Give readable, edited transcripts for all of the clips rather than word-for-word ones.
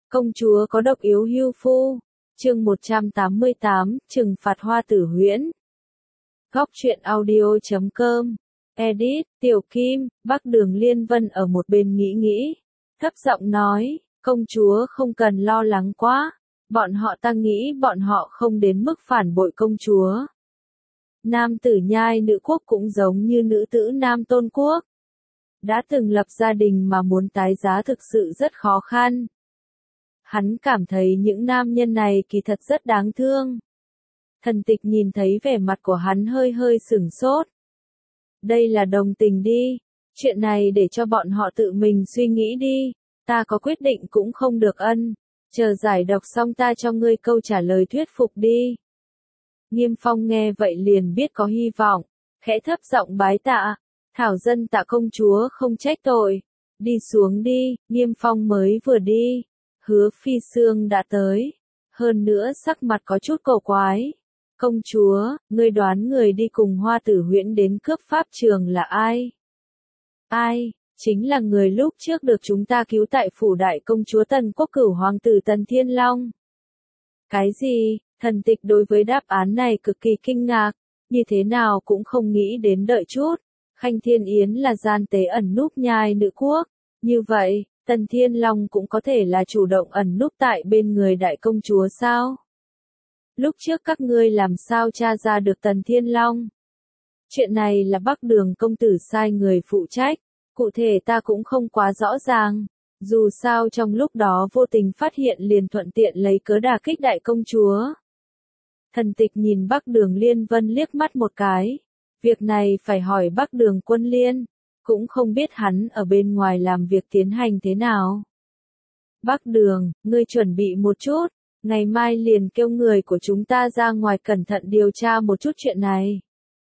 Công chúa có độc yếu hưu phu. Chương 188, trừng phạt Hoa Tử Huyễn. Góc truyện audio.com. Edit, Tiểu Kim. Bắc Đường Liên Vân ở một bên nghĩ, thấp giọng nói, công chúa không cần lo lắng quá, bọn họ ta nghĩ bọn họ không đến mức phản bội công chúa. Nam tử nhai nữ quốc cũng giống như nữ tử Nam Tôn quốc. Đã từng lập gia đình mà muốn tái giá thực sự rất khó khăn. Hắn cảm thấy những nam nhân này kỳ thật rất đáng thương. Thần Tịch nhìn thấy vẻ mặt của hắn hơi sửng sốt. Đây là đồng tình đi, chuyện này để cho bọn họ tự mình suy nghĩ đi, ta có quyết định cũng không được ân, chờ giải độc xong ta cho ngươi câu trả lời thuyết phục đi. Nghiêm Phong nghe vậy liền biết có hy vọng, khẽ thấp giọng bái tạ, thảo dân tạ công chúa không trách tội, đi xuống đi. Nghiêm Phong mới vừa đi, Hứa Phi Sương đã tới, hơn nữa sắc mặt có chút cổ quái. Công chúa, ngươi đoán người đi cùng Hoa Tử Huyễn đến cướp pháp trường là ai? Ai? Chính là người lúc trước được chúng ta cứu tại phủ đại công chúa Tần Quốc Cửu hoàng tử Tần Thiên Long. Cái gì? Thần Tịch đối với đáp án này cực kỳ kinh ngạc, như thế nào cũng không nghĩ đến đợi chút. Khanh Thiên Yến là gian tế ẩn núp nhai nữ quốc, như vậy, Tần Thiên Long cũng có thể là chủ động ẩn núp tại bên người đại công chúa sao? Lúc trước các ngươi làm sao tra ra được Tần Thiên Long? Chuyện này là Bắc Đường công tử sai người phụ trách, cụ thể ta cũng không quá rõ ràng, dù sao trong lúc đó vô tình phát hiện liền thuận tiện lấy cớ đả kích đại công chúa. Thần Tịch nhìn Bắc Đường Liên Vân liếc mắt một cái, việc này phải hỏi Bắc Đường Quân Liên, cũng không biết hắn ở bên ngoài làm việc tiến hành thế nào. Bắc Đường, ngươi chuẩn bị một chút. Ngày mai liền kêu người của chúng ta ra ngoài cẩn thận điều tra một chút chuyện này.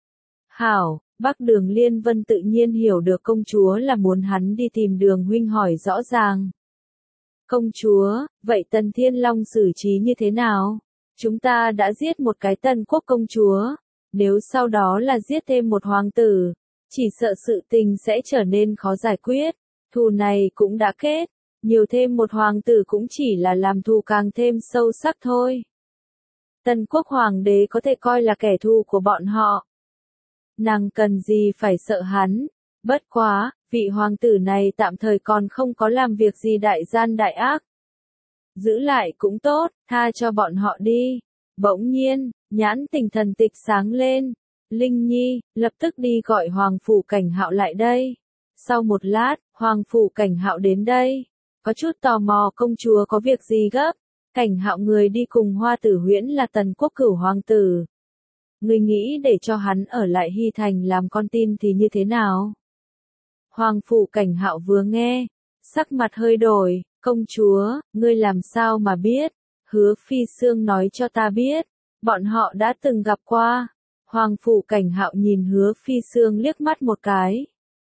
Hảo, Bắc Đường Liên Vân tự nhiên hiểu được công chúa là muốn hắn đi tìm Đường huynh hỏi rõ ràng. Công chúa, vậy Tần Thiên Long xử trí như thế nào? Chúng ta đã giết một cái Tần quốc công chúa, nếu sau đó là giết thêm một hoàng tử, chỉ sợ sự tình sẽ trở nên khó giải quyết, thù này cũng đã kết. Nhiều thêm một hoàng tử cũng chỉ là làm thù càng thêm sâu sắc thôi. Tần quốc hoàng đế có thể coi là kẻ thù của bọn họ. Nàng cần gì phải sợ hắn, bất quá, vị hoàng tử này tạm thời còn không có làm việc gì đại gian đại ác. Giữ lại cũng tốt, tha cho bọn họ đi. Bỗng nhiên, nhãn tình Thần Tịch sáng lên. Linh Nhi, lập tức đi gọi Hoàng Phủ Cảnh Hạo lại đây. Sau một lát, Hoàng Phủ Cảnh Hạo đến đây. Có chút tò mò công chúa có việc gì gấp, Cảnh Hạo người đi cùng Hoa Tử Huyễn là Tần Quốc Cửu hoàng tử. Người nghĩ để cho hắn ở lại Hy Thành làm con tin thì như thế nào? Hoàng Phủ Cảnh Hạo vừa nghe, sắc mặt hơi đổi, công chúa, ngươi làm sao mà biết? Hứa Phi Sương nói cho ta biết, bọn họ đã từng gặp qua. Hoàng Phủ Cảnh Hạo nhìn Hứa Phi Sương liếc mắt một cái.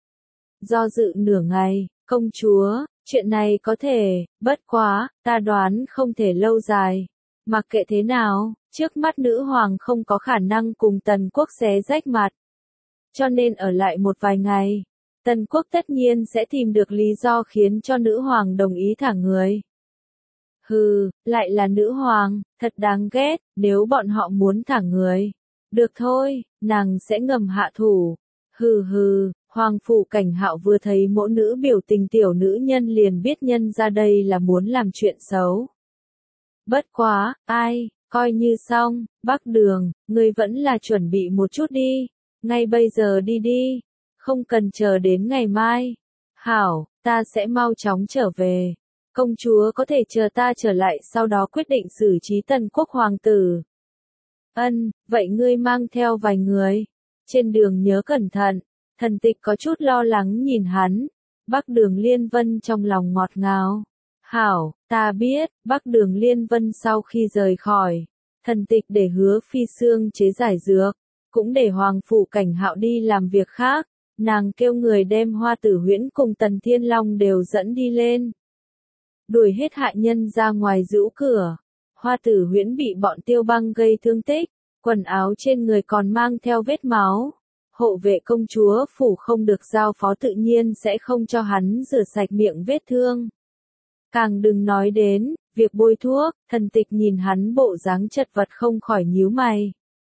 Do dự nửa ngày, công chúa, chuyện này có thể, bất quá, ta đoán không thể lâu dài. Mặc kệ thế nào, trước mắt nữ hoàng không có khả năng cùng Tần quốc xé rách mặt. Cho nên ở lại một vài ngày, Tần quốc tất nhiên sẽ tìm được lý do khiến cho nữ hoàng đồng ý thả người. Hừ, lại là nữ hoàng, thật đáng ghét, nếu bọn họ muốn thả người. Được thôi, nàng sẽ ngầm hạ thủ. Hừ. Hoàng Phủ Cảnh Hạo vừa thấy mẫu nữ biểu tình tiểu nữ nhân liền biết nhân ra đây là muốn làm chuyện xấu. Bất quá, ai, coi như xong, Bắc Đường, ngươi vẫn là chuẩn bị một chút đi, ngay bây giờ đi đi, không cần chờ đến ngày mai. Hảo, ta sẽ mau chóng trở về, công chúa có thể chờ ta trở lại sau đó quyết định xử trí Tần quốc hoàng tử. Ân, vậy ngươi mang theo vài người, trên đường nhớ cẩn thận. Thần Tịch có chút lo lắng nhìn hắn, Bắc Đường Liên Vân trong lòng ngọt ngào. Hảo, ta biết. Bắc Đường Liên Vân sau khi rời khỏi, Thần Tịch để Hứa Phi Sương chế giải dược, cũng để Hoàng Phủ Cảnh Hạo đi làm việc khác, nàng kêu người đem Hoa Tử Huyễn cùng Tần Thiên Long đều dẫn đi lên. Đuổi hết hại nhân ra ngoài giữ cửa, Hoa Tử Huyễn bị bọn Tiêu Băng gây thương tích, quần áo trên người còn mang theo vết máu. Hộ vệ công chúa phủ không được giao phó tự nhiên sẽ không cho hắn rửa sạch miệng vết thương. Càng đừng nói đến, Việc bôi thuốc, Thần Tịch nhìn hắn bộ dáng chật vật không khỏi nhíu mày.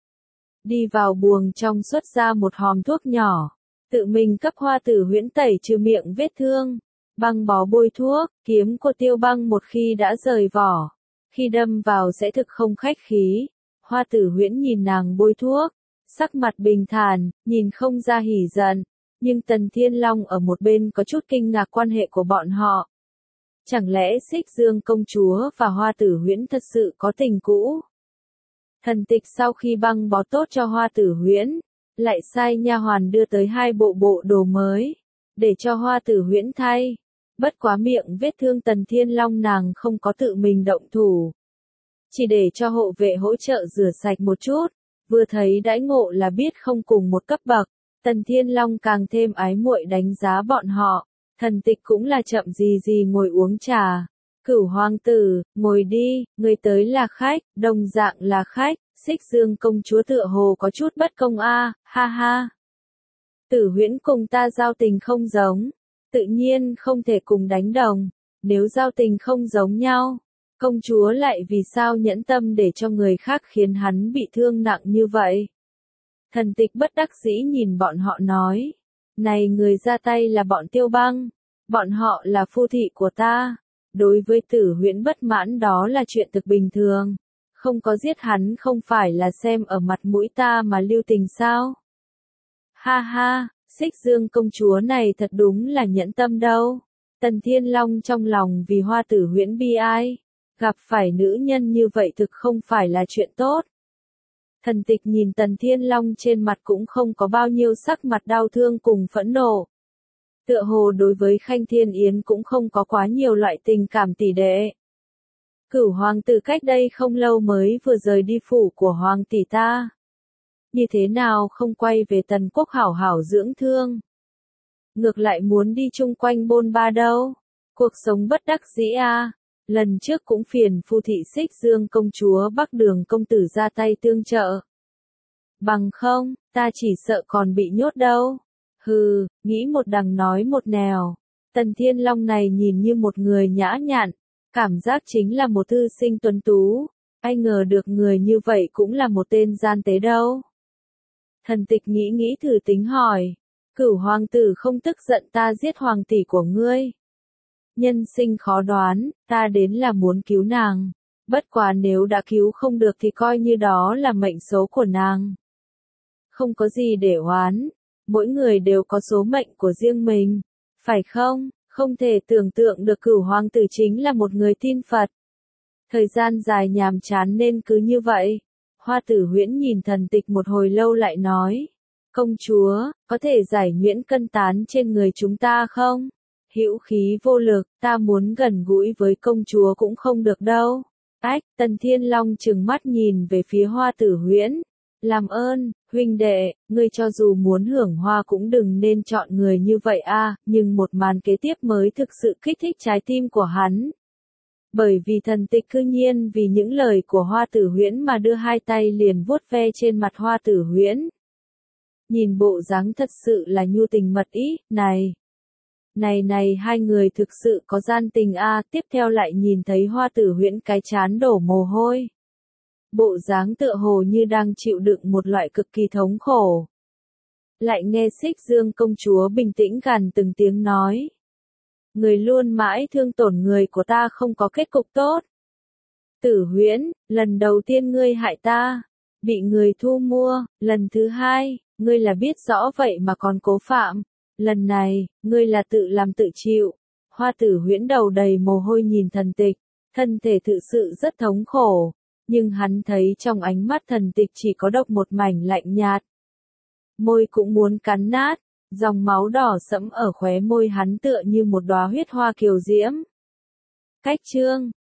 Đi vào buồng trong xuất ra một hòm thuốc nhỏ, tự mình cấp Hoa Tử Huyễn tẩy trừ miệng vết thương, băng bó bôi thuốc, kiếm của Tiêu Băng một khi đã rời vỏ, khi đâm vào sẽ thực không khách khí. Hoa Tử Huyễn nhìn nàng bôi thuốc, sắc mặt bình thản, nhìn không ra hỉ giận, nhưng Tần Thiên Long ở một bên có chút kinh ngạc quan hệ của bọn họ. Chẳng lẽ Xích Dương công chúa và Hoa Tử Huyễn thật sự có tình cũ? Thần Tịch sau khi băng bó tốt cho Hoa Tử Huyễn, lại sai nha hoàn đưa tới 2 bộ đồ mới, để cho Hoa Tử Huyễn thay. Bất quá miệng vết thương Tần Thiên Long nàng không có tự mình động thủ, chỉ để cho hộ vệ hỗ trợ rửa sạch một chút, vừa thấy đãi ngộ là biết không cùng một cấp bậc. Tần Thiên Long càng thêm ái muội đánh giá bọn họ. Thần Tịch cũng là chậm gì ngồi uống trà. Cửu hoàng tử, ngồi đi, người tới là khách, đồng dạng là khách. Xích Dương công chúa tựa hồ có chút bất công a, ha ha. Tử Huyễn cùng ta giao tình không giống, tự nhiên không thể cùng đánh đồng. Nếu giao tình không giống nhau, công chúa lại vì sao nhẫn tâm để cho người khác khiến hắn bị thương nặng như vậy? Thần Tịch bất đắc dĩ nhìn bọn họ nói. Này, người ra tay là bọn Tiêu Băng. Bọn họ là phu thị của ta. Đối với Tử Huyễn bất mãn đó là chuyện thực bình thường. Không có giết hắn không phải là xem ở mặt mũi ta mà lưu tình sao? Ha ha, Xích Dương công chúa này thật đúng là nhẫn tâm đâu. Tần Thiên Long trong lòng vì Hoa Tử Huyễn bi ai. Gặp phải nữ nhân như vậy thực không phải là chuyện tốt. Thần Tịch nhìn Tần Thiên Long trên mặt cũng không có bao nhiêu sắc mặt đau thương cùng phẫn nộ. Tựa hồ đối với Khanh Thiên Yến cũng không có quá nhiều loại tình cảm tỷ đệ. Cửu hoàng tử cách đây không lâu mới vừa rời đi phủ của hoàng tỷ ta. Như thế nào không quay về Tần quốc hảo hảo dưỡng thương? Ngược lại muốn đi chung quanh bôn ba đâu? Cuộc sống bất đắc dĩ a. Lần trước cũng phiền phu thị Xích Dương công chúa Bắc Đường công tử ra tay tương trợ. Bằng không, ta chỉ sợ còn bị nhốt đâu. Hừ, nghĩ một đằng nói một nẻo. Tần Thiên Long này nhìn như một người nhã nhặn, cảm giác chính là một thư sinh tuấn tú. Ai ngờ được người như vậy cũng là một tên gian tế đâu. Thần Tịch nghĩ thử tính hỏi. Cửu hoàng tử không tức giận ta giết hoàng tỷ của ngươi. Nhân sinh khó đoán, ta đến là muốn cứu nàng. Bất quá nếu đã cứu không được thì coi như đó là mệnh số của nàng. Không có gì để oán, mỗi người đều có số mệnh của riêng mình, phải không? Không thể tưởng tượng được Cửu hoàng tử chính là một người tin Phật. Thời gian dài nhàm chán nên cứ như vậy. Hoa Tử Huyễn nhìn Thần Tịch một hồi lâu lại nói. Công chúa, có thể giải nhuyễn cân tán trên người chúng ta không? Hữu khí vô lực, ta muốn gần gũi với công chúa cũng không được đâu. Ách, Tần Thiên Long trừng mắt nhìn về phía Hoa Tử Huyễn. Làm ơn, huynh đệ, ngươi cho dù muốn hưởng hoa cũng đừng nên chọn người như vậy a. Nhưng một màn kế tiếp mới thực sự kích thích trái tim của hắn. Bởi vì Thần Tịch cư nhiên vì những lời của Hoa Tử Huyễn mà đưa 2 tay liền vuốt ve trên mặt Hoa Tử Huyễn. Nhìn bộ dáng thật sự là nhu tình mật ý, này. Này, 2 người thực sự có gian tình a. Tiếp theo lại nhìn thấy Hoa Tử Huyễn cái trán đổ mồ hôi. Bộ dáng tựa hồ như đang chịu đựng một loại cực kỳ thống khổ. Lại nghe Xích Dương công chúa bình tĩnh gằn từng tiếng nói. Người luôn mãi thương tổn người của ta không có kết cục tốt. Tử Huyễn, lần đầu tiên ngươi hại ta, bị người thu mua, lần thứ 2, ngươi là biết rõ vậy mà còn cố phạm. Lần này, ngươi là tự làm tự chịu. Hoa Tử Huyễn đầu đầy mồ hôi nhìn Thần Tịch, thân thể thực sự rất thống khổ. Nhưng hắn thấy trong ánh mắt Thần Tịch chỉ có độc một mảnh lạnh nhạt. Môi cũng muốn cắn nát, dòng máu đỏ sẫm ở khóe môi hắn tựa như một đóa huyết hoa kiều diễm. Cách chương